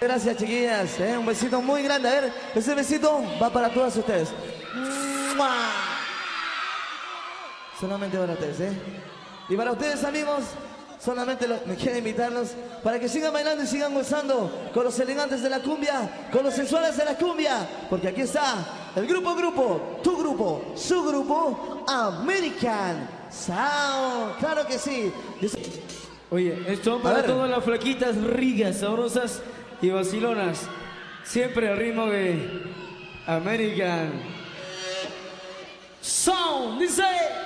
Gracias, chiquillas, un besito muy grande. A ver, ese besito va para todas ustedes. ¡Mua! Solamente para ustedes, Y para ustedes, amigos, solamente me quiero invitarlos para que sigan bailando y sigan gozando con los elegantes de la cumbia, con los sensuales de la cumbia, porque aquí está el grupo, tu grupo, su grupo, American Sound. Claro que sí. Oye, esto para todas las flaquitas rigas, sabrosas y vacilonas. Siempre al ritmo de American Sound. Dice...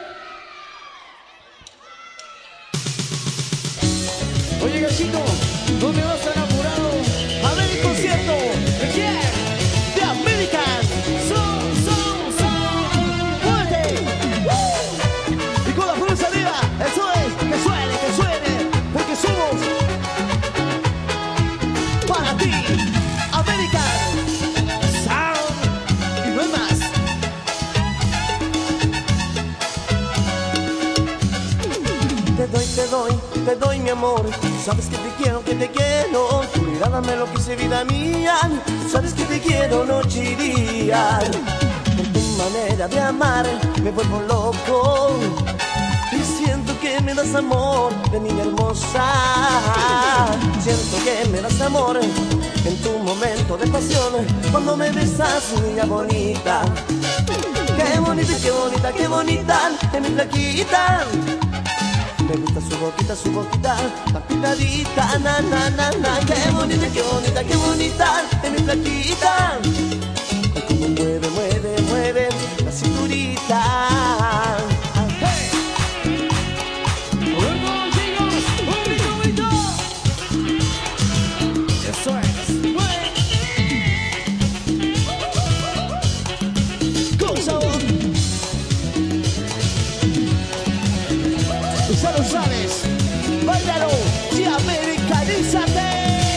Oye, gachito, ¿dónde vas tan apurado? A ver el concierto. ¿De quién? De American Sound. ¡Fuerte! Y con la fuerza arriba. Eso es, que suene, porque somos para ti, American Sound. Y no hay más. Te doy mi amor. Sabes que te quiero. Tu mirada me enloquece, vida mía. Sabes que te quiero noche y día. Por tu manera de amar me vuelvo loco. Y siento que me das amor de niña hermosa. Siento que me das amor en tu momento de pasión. Cuando me besas, niña bonita. Qué bonita, qué bonita, es mi flaquita. Me gusta su boquita, tan pintadita, na, na, na, na. Qué bonita, es mi flaquita. Ay, como mueve la cinturita. Hey. ¡Vamos, chicos! ¡Un grito! Eso es. Con sabor. Ya lo sabes, bailalo y americanízate.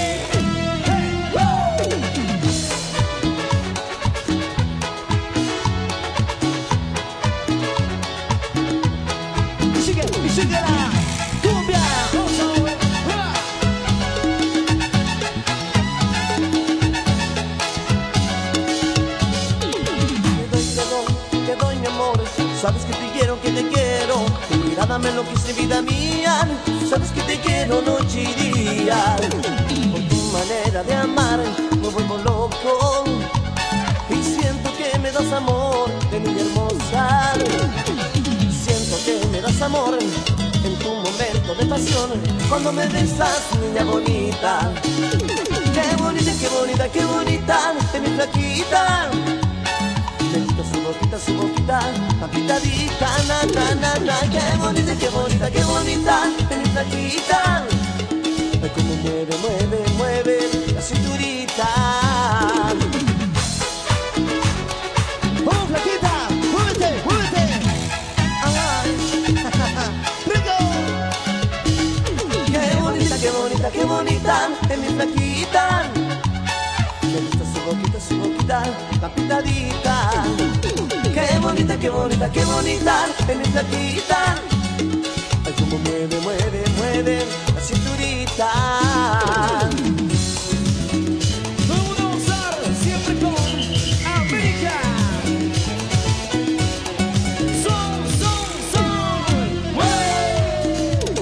Y sigue la cumbia. Te doy mi amor. Sabes que te quiero. Tu mirada me enloquece, vida mía. Sabes que te quiero noche y día. Por tu manera de amar me vuelvo loco. Y siento que me das amor de niña hermosa. Siento que me das amor en tu momento de pasión. Cuando me besas, niña bonita. Qué bonita, es mi flaquita. Me gusta su boquita, tan pintadita, na, na, na, na. Qué bonita, es mi flaquita. Ay, como mueve la cinturita. ¡Oh, flaquita! ¡Muévete! ¡Ay! ¡Rico! Qué bonita, es mi flaquita. Me gusta su boquita, tan pintadita. Qué bonita, es mi flaquita. Ay, como mueve